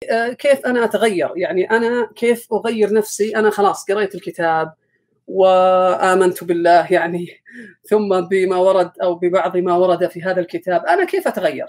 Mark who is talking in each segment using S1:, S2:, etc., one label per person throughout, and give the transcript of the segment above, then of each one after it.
S1: كيف أنا أتغير، يعني أنا كيف أغير نفسي. أنا خلاص قريت الكتاب وآمنت بالله يعني، ثم بما ورد أو ببعض ما ورد في هذا الكتاب، أنا كيف أتغير؟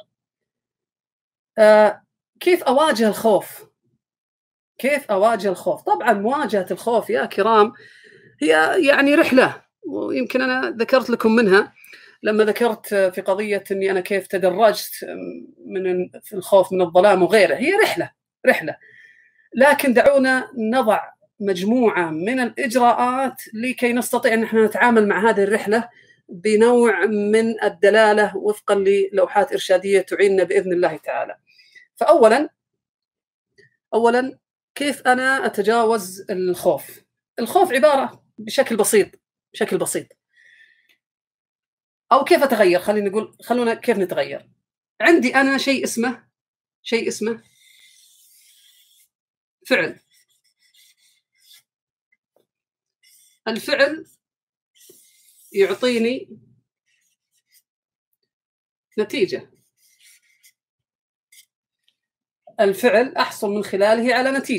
S1: كيف أواجه الخوف؟ كيف أواجه الخوف؟ طبعا مواجهة الخوف يا كرام هي يعني رحلة، ويمكن أنا ذكرت لكم منها لما ذكرت في قضية أني أنا كيف تدرجت في الخوف من الظلام وغيره. هي رحلة، لكن دعونا نضع مجموعة من الإجراءات لكي نستطيع أن احنا نتعامل مع هذه الرحلة بنوع من الدلالة وفقا للوحات إرشادية تعيننا بإذن الله تعالى. فأولا كيف أنا أتجاوز الخوف؟ الخوف عبارة بشكل بسيط أو كيف أتغير. خلونا كيف نتغير. عندي أنا شيء اسمه فعل. الفعل يعطيني نتيجة، الفعل أحصل من خلاله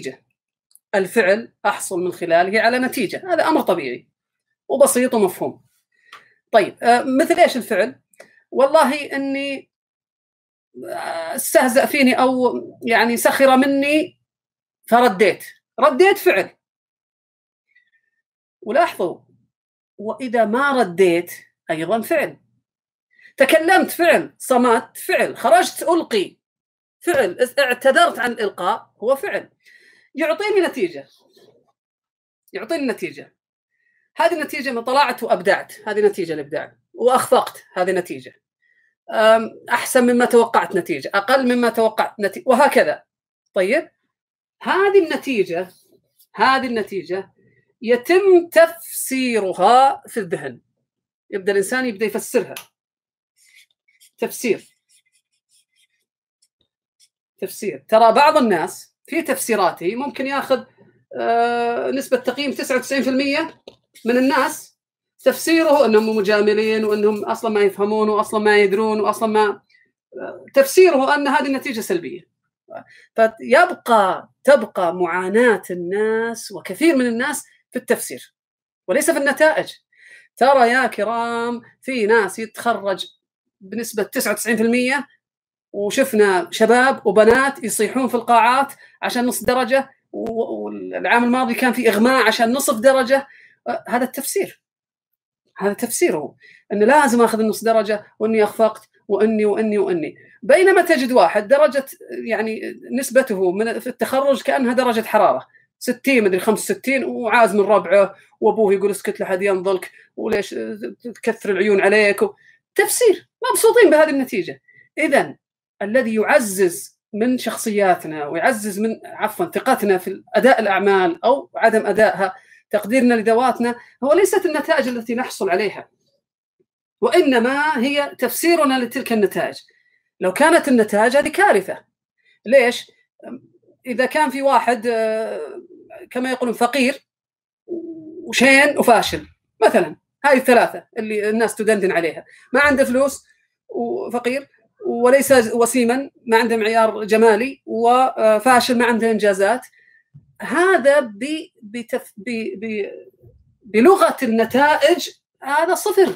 S1: على نتيجة. هذا أمر طبيعي وبسيط ومفهوم. طيب مثل إيش الفعل؟ والله أني استهزأ فيني أو يعني سخر مني فرديت فعل. ولاحظوا، وإذا ما رديت أيضا فعل. تكلمت فعل، صمت فعل، خرجت ألقي فعل، اعتذرت عن الإلقاء هو فعل. يعطيني نتيجة. هذه النتيجة من طلعت وأبدعت، هذه نتيجة الإبداع. وأخفقت، هذه نتيجة. أحسن مما توقعت نتيجة، أقل مما توقعت نتيجة، وهكذا. طيب هذه النتيجة يتم تفسيرها في الذهن. يبدأ الإنسان يفسرها. تفسير. ترى بعض الناس في تفسيراته ممكن ياخذ نسبة تقييم 99% من الناس تفسيره أنهم مجاملين وأنهم أصلا ما يفهمون وأصلا ما يدرون وأصلا ما تفسيره أن هذه النتيجة سلبية. تبقى معاناة الناس وكثير من الناس في التفسير وليس في النتائج. ترى يا كرام في ناس يتخرج بنسبة 99%، وشفنا شباب وبنات يصيحون في القاعات عشان نص درجة، والعام الماضي كان في إغماء عشان نصف درجة. هذا تفسيره أنه لازم أخذ النص درجة وأني أخفقت وأني. بينما تجد واحد درجة يعني نسبته في التخرج كأنها درجة حرارة 60 مدري 65، وعاز من ربعه، وأبوه يقول اسكت لحد ينظلك وليش تكثر العيون عليك. تفسير، مبسوطين بهذه النتيجة. إذن الذي يعزز من شخصياتنا ويعزز من ثقتنا في أداء الأعمال أو عدم أدائها، تقديرنا لذواتنا، هو ليست النتائج التي نحصل عليها، وإنما هي تفسيرنا لتلك النتائج. لو كانت النتائج هذه كارثة. ليش؟ إذا كان في واحد كما يقولون فقير وشين وفاشل مثلا، هذه الثلاثة اللي الناس تدندن عليها، ما عنده فلوس وفقير، وليس وسيما ما عنده معيار جمالي، وفاشل ما عنده إنجازات. هذا بلغة النتائج هذا صفر.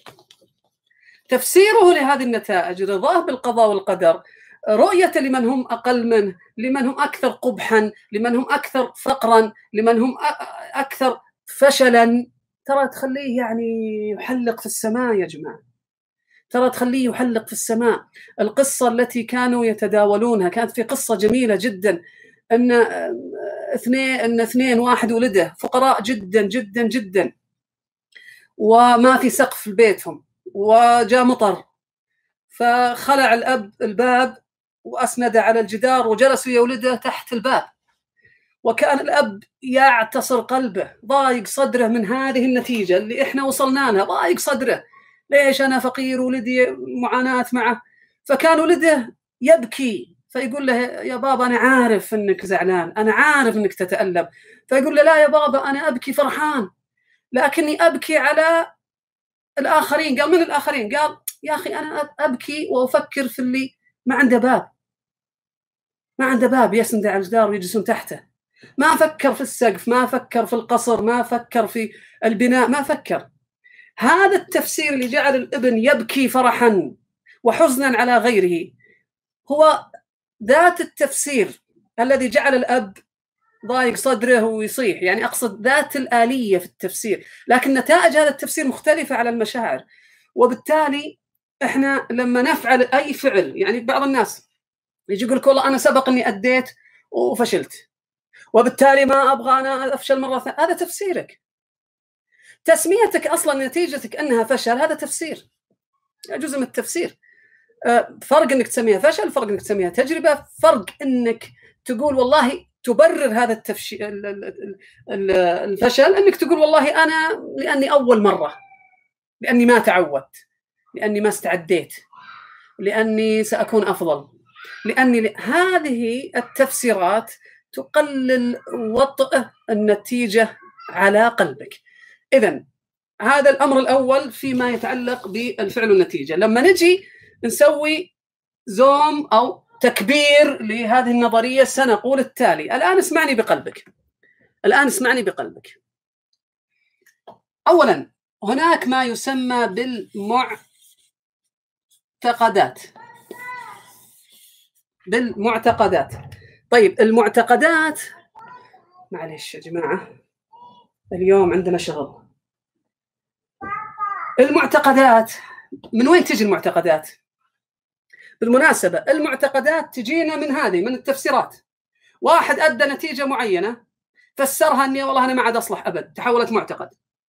S1: تفسيره لهذه النتائج رضاه بالقضاء والقدر، رؤية لمن هم أقل منه، لمن هم أكثر قبحا، لمن هم أكثر فقرا، لمن هم أكثر فشلا، ترى تخليه يعني يحلق في السماء يا جماعة، ترى تخليه يحلق في السماء. القصة التي كانوا يتداولونها كانت في قصة جميلة جدا، أن اثنين واحد ولده فقراء جدا جدا جدا، وما في سقف في بيتهم، وجاء مطر، فخلع الأب الباب وأسند على الجدار وجلس ويا ولده تحت الباب، وكان الأب يعتصر قلبه، ضايق صدره من هذه النتيجة اللي إحنا وصلنا لها، ضايق صدره. ليش أنا فقير ولدي معاناة معه؟ فكان ولده يبكي، فيقول له يا بابا أنا عارف أنك زعلان، أنا عارف أنك تتألم. فيقول له لا يا بابا أنا أبكي فرحان، لكني أبكي على الآخرين. قال من الآخرين؟ قال يا أخي أنا أبكي وأفكر في اللي ما عنده باب. ما عنده باب يسند على الجدار ويجلسون تحته، ما فكر في السقف، ما فكر في القصر، ما فكر في البناء، ما فكر. هذا التفسير اللي جعل الابن يبكي فرحا وحزنا على غيره هو ذات التفسير الذي جعل الأب ضايق صدره ويصيح، يعني أقصد ذات الآلية في التفسير، لكن نتائج هذا التفسير مختلفة على المشاعر. وبالتالي إحنا لما نفعل أي فعل، يعني بعض الناس يجي يقول لك والله أنا سبق أني أديت وفشلت وبالتالي ما أبغى أنا أفشل مرة ثانية، هذا تفسيرك. تسميتك أصلا نتيجتك أنها فشل هذا تفسير، جزء من التفسير. فرق أنك تسميها فشل، فرق أنك تسميها تجربة، فرق أنك تقول والله تبرر هذا الفشل أنك تقول والله أنا لأني أول مرة، لأني ما تعودت، لأني ما استعديت، لأني سأكون أفضل، لأني هذه التفسيرات تقلل وطئ النتيجة على قلبك. إذن هذا الأمر الأول فيما يتعلق بالفعل والنتيجة. لما نجي نسوي زوم أو تكبير لهذه النظرية سنقول التالي. الآن اسمعني بقلبك، الآن اسمعني بقلبك. أولا هناك ما يسمى بالمعتقدات. بالمعتقدات. طيب المعتقدات، معلش يا جماعة اليوم عندنا شغل. المعتقدات من وين تجي المعتقدات؟ بالمناسبة المعتقدات تجينا من هذه، من التفسيرات. واحد أدى نتيجة معينة فسرها أني والله أنا ما عاد أصلح أبد، تحولت معتقد.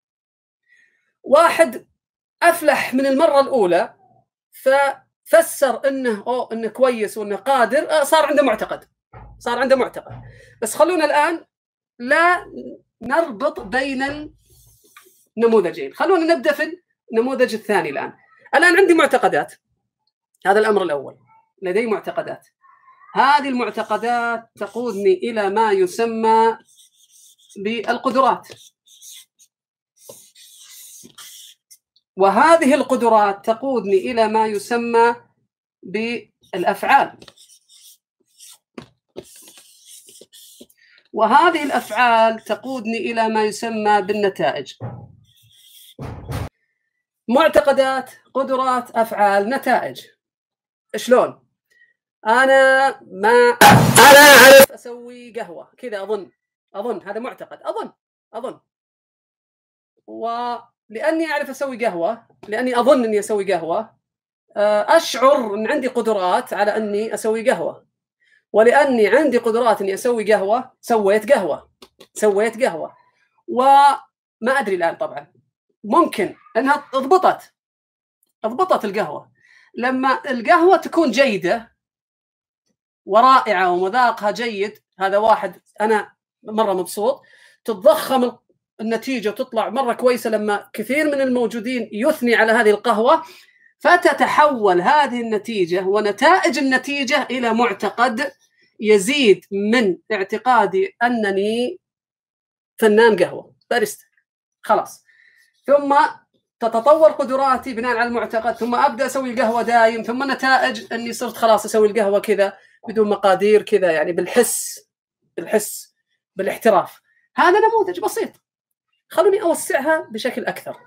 S1: واحد أفلح من المرة الأولى ففسر إنه كويس وإنه قادر، صار عنده معتقد، صار عنده معتقد. بس خلونا الآن لا نربط بين النموذجين، خلونا نبدأ في النموذج الثاني. الآن عندي معتقدات، هذا الأمر الأول، لدي معتقدات. هذه المعتقدات تقودني إلى ما يسمى بالقدرات، وهذه القدرات تقودني إلى ما يسمى بالأفعال، وهذه الأفعال تقودني إلى ما يسمى بالنتائج. معتقدات، قدرات، أفعال، نتائج. شلون؟ أنا أعرف أسوي قهوة كذا، أظن هذا معتقد، أظن ولأني أعرف أسوي قهوة، لأني أظن أني أسوي قهوة، أشعر أن عندي قدرات على أني أسوي قهوة، ولأني عندي قدرات أني أسوي قهوة سويت قهوة. وما أدري الآن طبعا ممكن أنها أضبطت القهوة. لما القهوة تكون جيدة ورائعة ومذاقها جيد، هذا واحد أنا مرة مبسوط، تتضخم النتيجة وتطلع مرة كويسة لما كثير من الموجودين يثني على هذه القهوة، فتتحول هذه النتيجة ونتائج النتيجة إلى معتقد يزيد من اعتقادي أنني فنان قهوة، باريستا، خلاص. ثم تتطور قدراتي بناء على المعتقد، ثم أبدأ أسوي القهوة دايم، ثم نتائج أني صرت خلاص أسوي القهوة كذا بدون مقادير كذا، يعني بالحس بالاحتراف. هذا نموذج بسيط، خلوني أوسعها بشكل أكثر.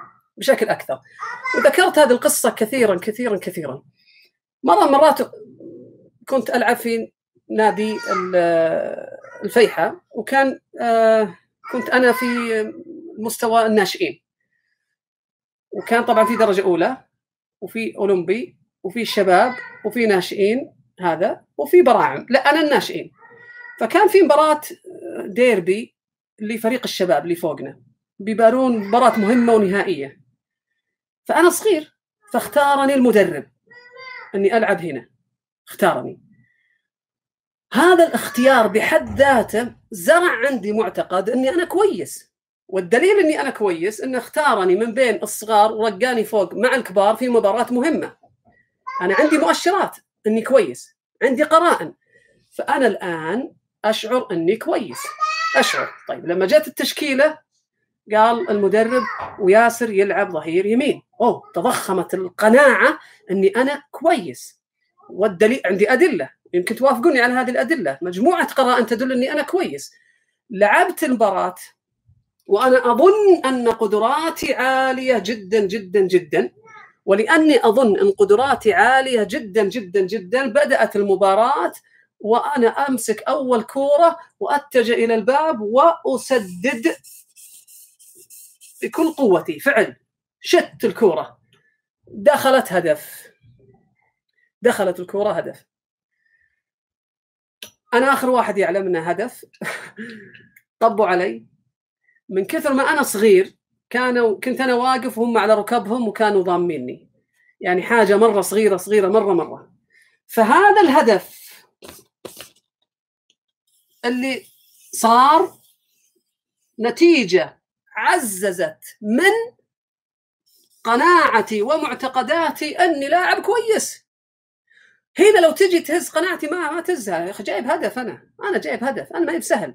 S1: وذكرت هذه القصة كثيرا. مرات كنت ألعب في نادي الفيحة، وكان كنت أنا في مستوى الناشئين، وكان طبعا في درجة أولى وفي أولمبي وفي شباب وفي ناشئين هذا وفي براعم، لا أنا الناشئين. فكان في مباراة ديربي لفريق الشباب اللي فوقنا، بيبارون مباراة مهمة ونهائية. فأنا صغير، فاختارني المدرب أني ألعب هنا، اختارني. هذا الاختيار بحد ذاته زرع عندي معتقد أني أنا كويس، والدليل أني أنا كويس أنه اختارني من بين الصغار ورقاني فوق مع الكبار في مباراة مهمة. أنا عندي مؤشرات أني كويس، عندي قرائن، فأنا الآن أشعر أني كويس، أشعر. طيب لما جت التشكيلة قال المدرب وياسر يلعب ظهير يمين، تضخمت القناعة أني أنا كويس، والدليل عندي أدلة، يمكن توافقوني على هذه الأدلة، مجموعة قرائن تدل أني أنا كويس. لعبت المباراة وأنا أظن أن قدراتي عالية جدا جدا جدا، ولأني أظن أن قدراتي عالية جدا جدا جدا بدأت المباراة وأنا أمسك أول كورة وأتجه إلى الباب وأسدد بكل قوتي. فعل شت الكورة، دخلت هدف، دخلت الكورة هدف. أنا آخر واحد يعلم أنه هدف. طبوا علي من كثر ما أنا صغير، كنت أنا واقف وهم على ركبهم وكانوا ضاميني، يعني حاجة مرة صغيرة صغيرة مرة. فهذا الهدف اللي صار نتيجة عززت من قناعتي ومعتقداتي أني لاعب كويس. هنا لو تجي تهز قناعتي ما تهزها يا أخي، جايب هدف، أنا جايب هدف، أنا ما هي بسهل.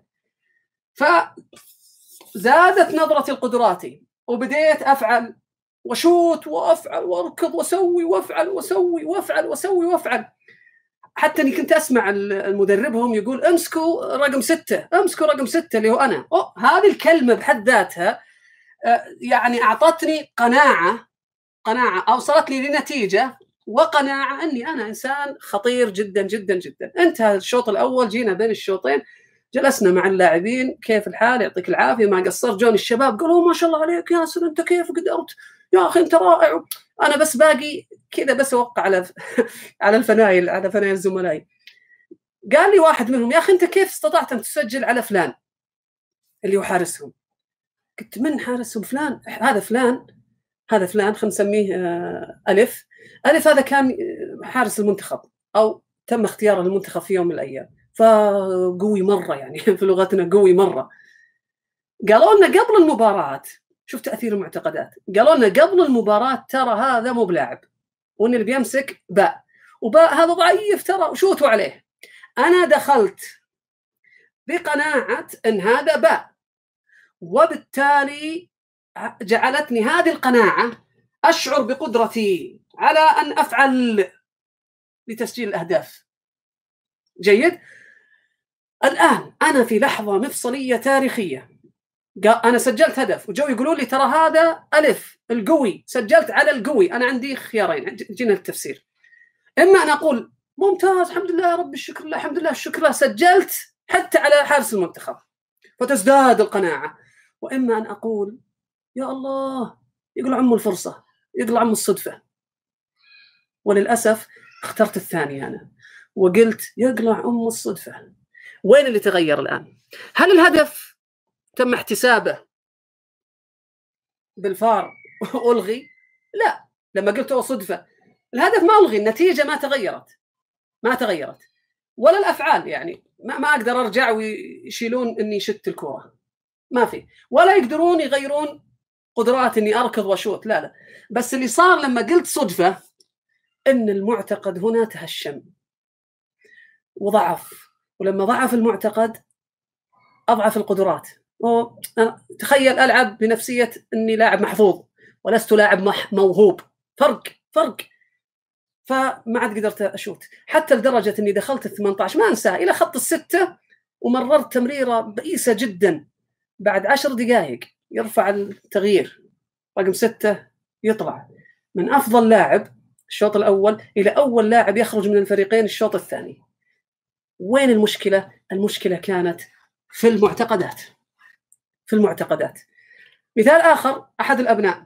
S1: فزادت نظرتي لقدراتي وبديت أفعل وشوت وأفعل وأركض وأسوي وأفعل وأسوي وأفعل وأسوي وأفعل، حتى أني كنت أسمع المدربهم يقول امسكوا رقم 6، امسكوا رقم 6 اللي هو أنا. هذه الكلمة بحد ذاتها يعني أعطتني قناعة أوصلت لي لنتيجة وقناعة أني أنا إنسان خطير جدا جدا جدا. انتهى الشوط الأول، جينا بين الشوطين جلسنا مع اللاعبين، كيف الحال، يعطيك العافية، ما قصرت. جوني الشباب قالوا ما شاء الله عليك ياسر، أنت كيف قدرت يا أخي، أنت رائع. أنا بس باقي كذا بس أوقع على على الفنايل، على فنايل زملائي. قال لي واحد منهم يا أخي أنت كيف استطعت أن تسجل على فلان اللي هو حارسهم؟ قلت من حارسهم؟ فلان، هذا فلان خلينا نسميه ألف. هذا كان حارس المنتخب أو تم اختياره للمنتخب في يوم من الأيام، فقوي مرة يعني في لغتنا قوي مرة. قالوا لنا قبل المباراة، شوف تأثير المعتقدات، قالوا لنا قبل المباراة ترى هذا مو بلاعب، وإن اللي بيمسك باء وباء هذا ضعيف ترى، وشوتوا عليه. أنا دخلت بقناعة أن هذا باء، وبالتالي جعلتني هذه القناعة أشعر بقدرتي على أن أفعل لتسجيل الأهداف. جيد. الآن أنا في لحظة مفصلية تاريخية، أنا سجلت هدف وجو يقولوا لي ترى هذا ألف القوي، سجلت على القوي. أنا عندي خيارين، جينا التفسير. إما أن أقول ممتاز الحمد لله يا رب الشكر لله، الحمد لله الشكر لله، سجلت حتى على حارس المنتخب فتزداد القناعة. وإما أن أقول يا الله يقول عمو الفرصة، يقول عمو الصدفة. وللأسف اخترت الثاني أنا وقلت يقلع أم الصدفة. وين اللي تغير الآن؟ هل الهدف تم احتسابه بالفار ألغي؟ لا، لما قلت صدفة الهدف ما ألغي، النتيجة ما تغيرت ولا الأفعال. يعني ما أقدر أرجع ويشيلون أني شت الكرة، ما في، ولا يقدرون يغيرون قدرات أني أركض وشوت، لا. بس اللي صار لما قلت صدفة أن المعتقد هنا تهشم وضعف، ولما ضعف المعتقد أضعف القدرات. تخيل ألعب بنفسية أني لاعب محظوظ ولست لاعب موهوب، فرق. فما عاد قدرت أشوت، حتى لدرجة أني دخلت 18 ما أنساه إلى خط الستة، ومررت تمريرة بئيسة جدا. بعد 10 دقائق يرفع التغيير رقم 6 يطلع من أفضل لاعب الشوط الأول إلى أول لاعب يخرج من الفريقين الشوط الثاني. وين المشكلة؟ المشكلة كانت في المعتقدات. مثال آخر، أحد الأبناء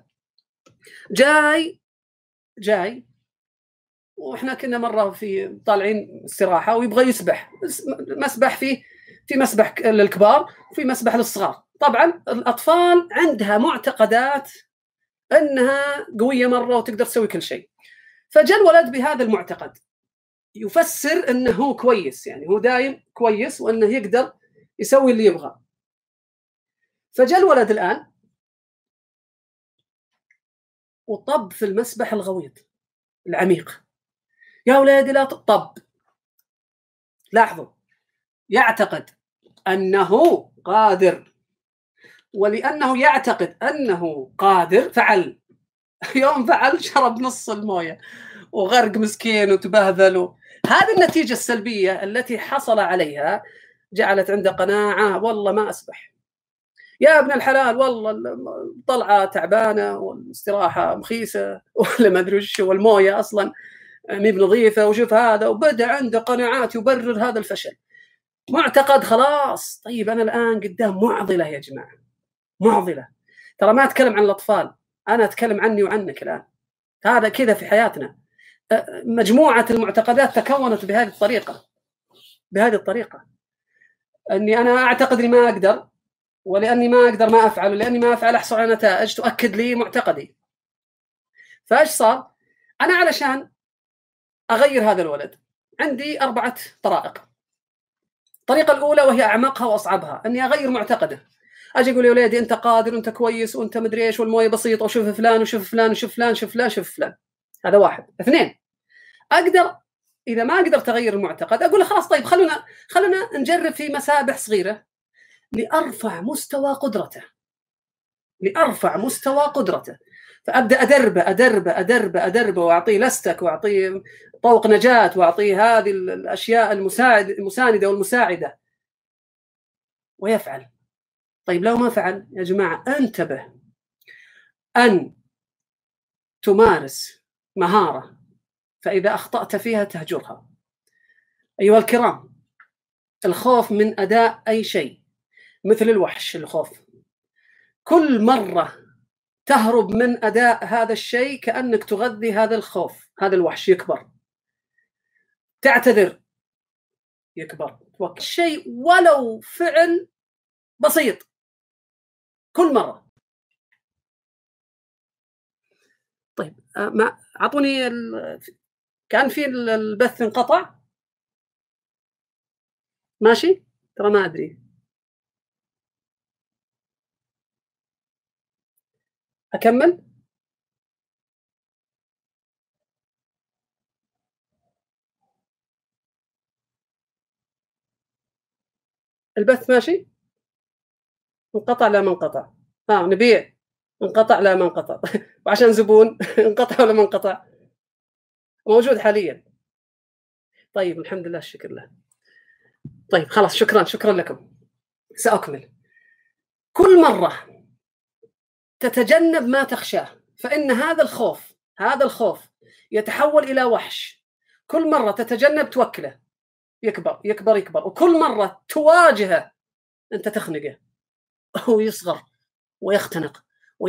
S1: جاي وإحنا كنا مرة في طالعين استراحة ويبغى يسبح مسبح في مسبح للكبار وفي مسبح للصغار. طبعا الأطفال عندها معتقدات أنها قوية مرة وتقدر تسوي كل شيء. فجاء الولد بهذا المعتقد يفسر أنه هو كويس، يعني هو دايم كويس وأنه يقدر يسوي اللي يبغى. فجاء الولد الآن وطب في المسبح الغويط العميق. يا ولادي لا طب، لاحظوا، يعتقد أنه قادر، ولأنه يعتقد أنه قادر فعل. يوم فعل شرب نص الموية وغرق مسكين وتبهذل. هذه النتيجة السلبية التي حصل عليها جعلت عنده قناعة والله ما أسبح يا ابن الحلال، والله الطلعة تعبانة والاستراحة مخيسة ولا ما أدري وش، والموية أصلا مي بنظيفة، وشوف هذا، وبدأ عنده قناعات يبرر هذا الفشل. معتقد خلاص. طيب أنا الآن قدام معضلة يا جماعة، معضلة. ترى ما أتكلم عن الأطفال، أنا أتكلم عني وعنك الآن. هذا كذا في حياتنا. مجموعة المعتقدات تكونت بهذه الطريقة، أني أنا أعتقد أني ما أقدر، ولأني ما أقدر ما أفعل، ولأني ما أفعل أحصل على نتائج تؤكد لي معتقدي. فإيش صار؟ أنا علشان أغير هذا الولد عندي 4 طرائق. الطريقة الأولى وهي أعمقها وأصعبها، أني أغير معتقده. أجي أقول يا وليدي أنت قادر وأنت كويس وأنت مدري إيش والموية بسيطة وشوف فلان وشوف فلان وشوف فلان شوف فلان شوف فلان. هذا 1. 2، أقدر إذا ما أقدر تغير المعتقد أقول خلاص طيب خلونا نجرب في مسابح صغيرة لأرفع مستوى قدرته. فأبدأ أدربه وأعطيه لستك وأعطيه طوق نجاة وأعطيه هذه الأشياء المساندة والمساعدة ويفعل. طيب لو ما فعل يا جماعة انتبه أن تمارس مهارة فإذا أخطأت فيها تهجرها. أيها الكرام، الخوف من أداء أي شيء مثل الوحش. الخوف كل مرة تهرب من أداء هذا الشيء كأنك تغذي هذا الخوف. هذا الوحش يكبر، تعتذر يكبر، توكل شيء ولو فعل بسيط كل مرة. طيب ما أعطوني كان في البث انقطع ماشي؟ ترى ما أدري، أكمل؟ البث ماشي؟ انقطع لا ما انقطع. نبيع انقطع لا ما انقطع. وعشان زبون انقطع ولا ما انقطع؟ موجود حاليا. طيب الحمد لله الشكر له. طيب خلاص شكرا لكم. سأكمل. كل مرة تتجنب ما تخشاه فإن هذا الخوف يتحول إلى وحش. كل مرة تتجنب توكله يكبر، وكل مرة تواجهه أنت تخنقه ويصغر ويختنق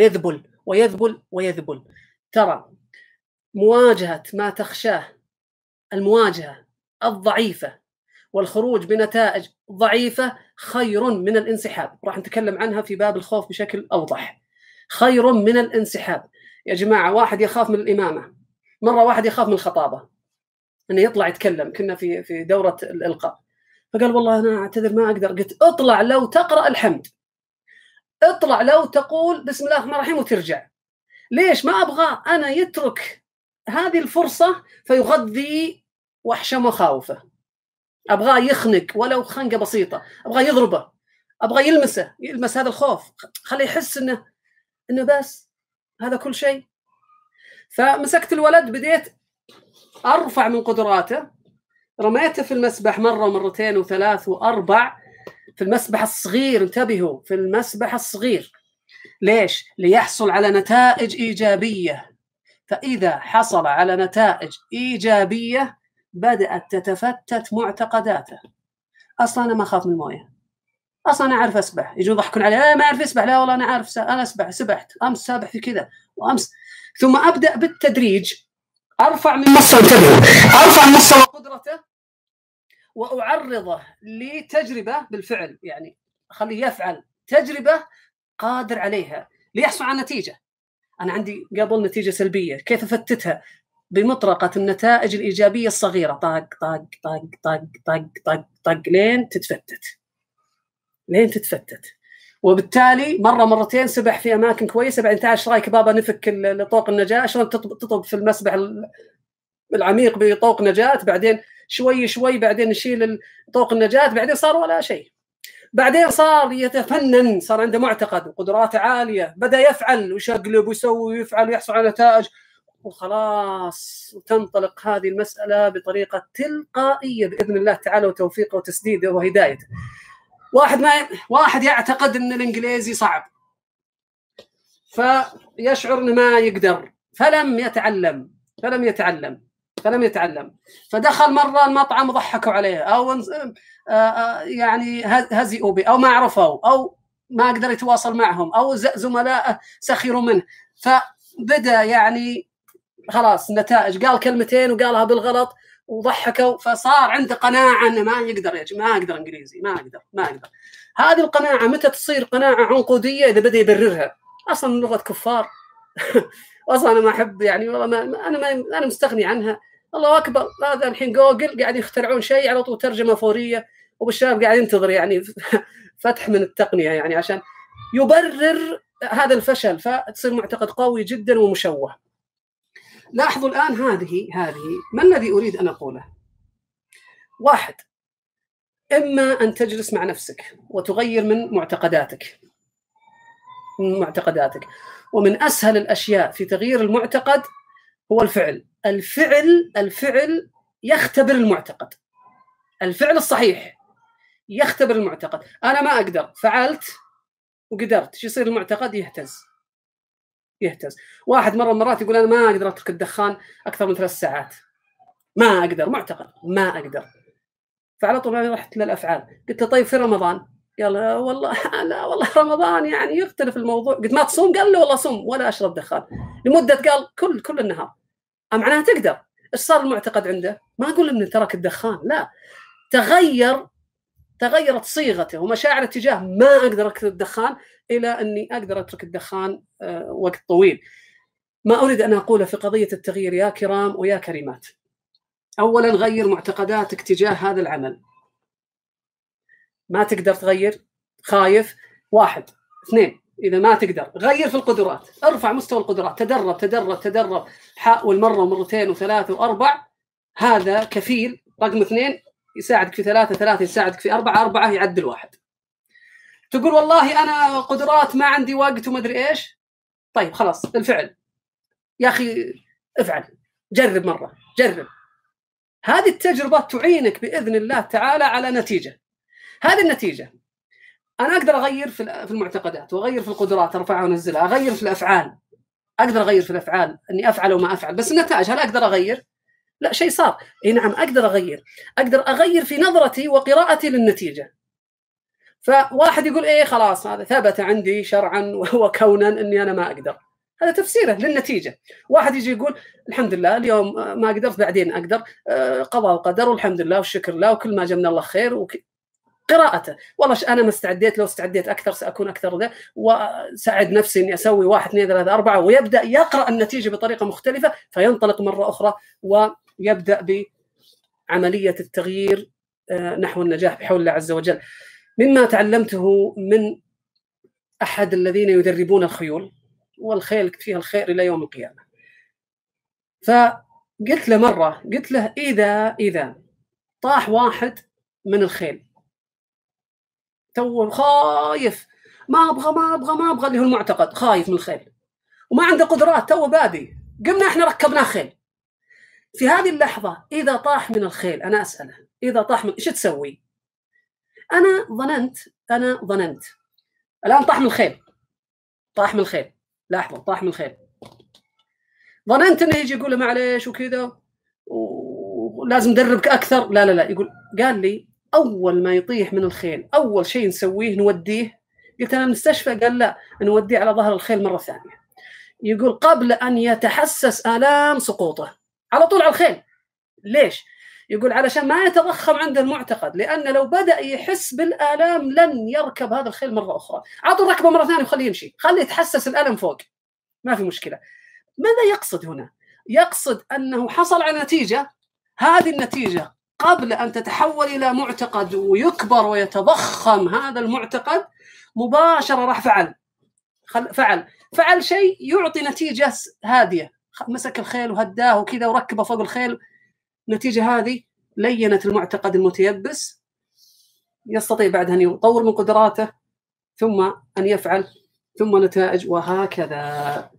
S1: ويذبل. ترى مواجهة ما تخشاه، المواجهة الضعيفة والخروج بنتائج ضعيفة خير من الانسحاب. راح نتكلم عنها في باب الخوف بشكل أوضح. خير من الانسحاب. يا جماعة، واحد يخاف من الإمامة، مرة واحد يخاف من الخطابة، أنه يطلع يتكلم. كنا في دورة الإلقاء، فقال والله أنا أعتذر ما أقدر. قلت اطلع لو تقرأ الحمد، اطلع لو تقول بسم الله الرحمن الرحيم وترجع. ليش ما أبغى أنا يترك هذه الفرصة فيغذي وحش مخاوفه؟ أبغاه يخنق ولو خنقة بسيطة، أبغاه يضربه، أبغى يلمس هذا الخوف، خليه يحس إنه بس هذا كل شيء. فمسكت الولد، بديت أرفع من قدراته، رميته في المسبح مرة ومرتين وثلاث وأربع، في المسبح الصغير. انتبهوا، في المسبح الصغير. ليش؟ ليحصل على نتائج إيجابية. فإذا حصل على نتائج إيجابية بدأت تتفتت معتقداته. أصلا أنا ما أخاف من الموية، أصلا أنا أعرف أسبح. يجوا يضحكون علي ما أعرف أسبح. لا والله أنا عارف، أنا سبحت أمس، سابح في كذا وأمس. ثم أبدأ بالتدريج أرفع من مستوى قدرته وأعرضه لتجربة بالفعل، يعني أخليه يفعل تجربة قادر عليها ليحصل على نتيجة. أنا عندي قبل نتيجة سلبية، كيف أفتتها؟ بمطرقة النتائج الإيجابية الصغيرة، طاق طاق طاق طاق طاق طاق طاق لين تتفتت. وبالتالي مرة مرتين سبح في أماكن كويسة، بعدين تعال ايش رايك بابا نفك لطوق النجاة، شلون تطب في المسبح العميق بطوق نجاة، بعدين شوي بعدين نشيل طوق النجاة، بعدين صار ولا شيء. بعدين صار يتفنن، صار عنده معتقد وقدراته عالية، بدأ يفعل ويشقلب ويسوي ويفعل ويحصل على نتائج. وخلاص، وتنطلق هذه المسألة بطريقة تلقائية بإذن الله تعالى وتوفيقه وتسديده وهدايته. واحد يعتقد أن الإنجليزي صعب فيشعر أنه ما يقدر، فلم يتعلم فدخل مرة المطعم وضحكوا عليه، أو يعني هزئوا به، أو ما عرفوا، أو ما قدر يتواصل معهم، أو زملائه سخروا منه، فبدأ يعني خلاص النتائج، قال كلمتين وقالها بالغلط وضحكوا، فصار عنده قناعة أنه ما يقدر، يا جماعة ما أقدر إنجليزي، ما أقدر. هذه القناعة متى تصير قناعة عنقودية؟ إذا بدأ يبررها. أصلا لغة كفار أصلا أنا ما أحب، يعني والله أنا مستغني عنها. الله أكبر، هذا الحين جوجل قاعد يخترعون شيء على طول ترجمة فورية، وبالشباب قاعد ينتظر يعني فتح من التقنية يعني عشان يبرر هذا الفشل، فتصير معتقد قوي جدا ومشوه. لاحظوا الآن هذه ما الذي أريد أن أقوله؟ واحد، إما أن تجلس مع نفسك وتغير من معتقداتك، ومن أسهل الأشياء في تغيير المعتقد هو الفعل يختبر المعتقد. الفعل الصحيح يختبر المعتقد. أنا ما أقدر، فعلت وقدرت، شو يصير المعتقد؟ يهتز. واحد مرات يقول أنا ما أقدر أترك الدخان أكثر من 3 ساعات، ما أقدر، معتقد ما أقدر. فعلى طول رحت للأفعال، قلت له طيب في رمضان، يلا والله لا والله رمضان يعني يختلف الموضوع. قلت ما تصوم؟ قال لي والله صوم ولا أشرب دخان لمدة، قال كل النهار. معناها تقدر. إيش صار المعتقد عنده؟ ما أقول إنه ترك الدخان، لا، تغيرت صيغته ومشاعره تجاه ما أقدر أترك الدخان إلى أني أقدر أترك الدخان وقت طويل. ما أريد أن أقوله في قضية التغيير يا كرام ويا كريمات، أولا غير معتقداتك تجاه هذا العمل. ما تقدر تغير، خايف، 1. 2، إذا ما تقدر غير في القدرات، ارفع مستوى القدرات، تدرب، حاول مرة ومرتين و3 و4، هذا كفيل. رقم 2 يساعدك في 3 يساعدك في 4 يعدل 1. تقول والله أنا قدرات ما عندي وقت وما أدري إيش، طيب خلاص الفعل، يا أخي افعل، جرب مرة، جرب. هذه التجربة تعينك بإذن الله تعالى على نتيجة. هذه النتيجة أنا أقدر أغير في المعتقدات، وأغير في القدرات، أرفعها ونزلها، أغير في الأفعال، أقدر أغير في الأفعال أني أفعل وما أفعل، بس النتائج هل أقدر أغير؟ لا، شيء صار. إيه نعم أقدر أغير في نظرتي وقراءتي للنتيجة. فواحد يقول إيه خلاص هذا ثبت عندي شرعا وكونا أني أنا ما أقدر، هذا تفسيره للنتيجة. واحد يجي يقول الحمد لله اليوم ما قدرت، بعدين أقدر، قضاء وقدر والحمد لله والشكر لله وكل ما جاء من الله خير. قراءته، والله أنا ما استعديت، لو استعديت أكثر سأكون أكثر ذا، وساعد نفسي إني أسوي 1 2 3 4، ويبدأ يقرأ النتيجة بطريقة مختلفة، فينطلق مرة أخرى ويبدأ بعملية التغيير نحو النجاح بحول الله عز وجل. مما تعلمته من أحد الذين يدربون الخيول، والخيل فيها الخير إلى يوم القيامة، فقلت له مرة، قلت له إذا طاح واحد من الخيل تو خايف، ما أبغى اللي هو المعتقد، خايف من الخيل وما عنده قدرات، تو بادي، قمنا إحنا ركبناه خيل. في هذه اللحظة إذا طاح من الخيل، أنا أسأله إذا طاح من، إيش تسوي؟ أنا ظننت الآن طاح من الخيل، لاحظوا طاح من الخيل، ظننت إنه يجي يقول له معليش وكذا ولازم ندربك أكثر. لا، قال لي أول ما يطيح من الخيل أول شيء نسويه نوديه. قلت أنا المستشفى؟ قال لا، نوديه على ظهر الخيل مرة ثانية. يقول قبل أن يتحسس آلام سقوطه على طول على الخيل. ليش؟ يقول علشان ما يتضخم عنده المعتقد، لأن لو بدأ يحس بالآلام لن يركب هذا الخيل مرة أخرى. عطوا ركبه مرة ثانية وخليه يمشي، خليه يتحسس الألم فوق، ما في مشكلة. ماذا يقصد هنا؟ يقصد أنه حصل على نتيجة، هذه النتيجة قبل أن تتحول إلى معتقد ويكبر ويتضخم هذا المعتقد، مباشرة راح فعل شيء يعطي نتيجة هادية، مسك الخيل وهداه وكذا وركبه فوق الخيل. النتيجة هذه لينت المعتقد المتيبس، يستطيع بعدها أن يطور من قدراته، ثم أن يفعل، ثم نتائج، وهكذا.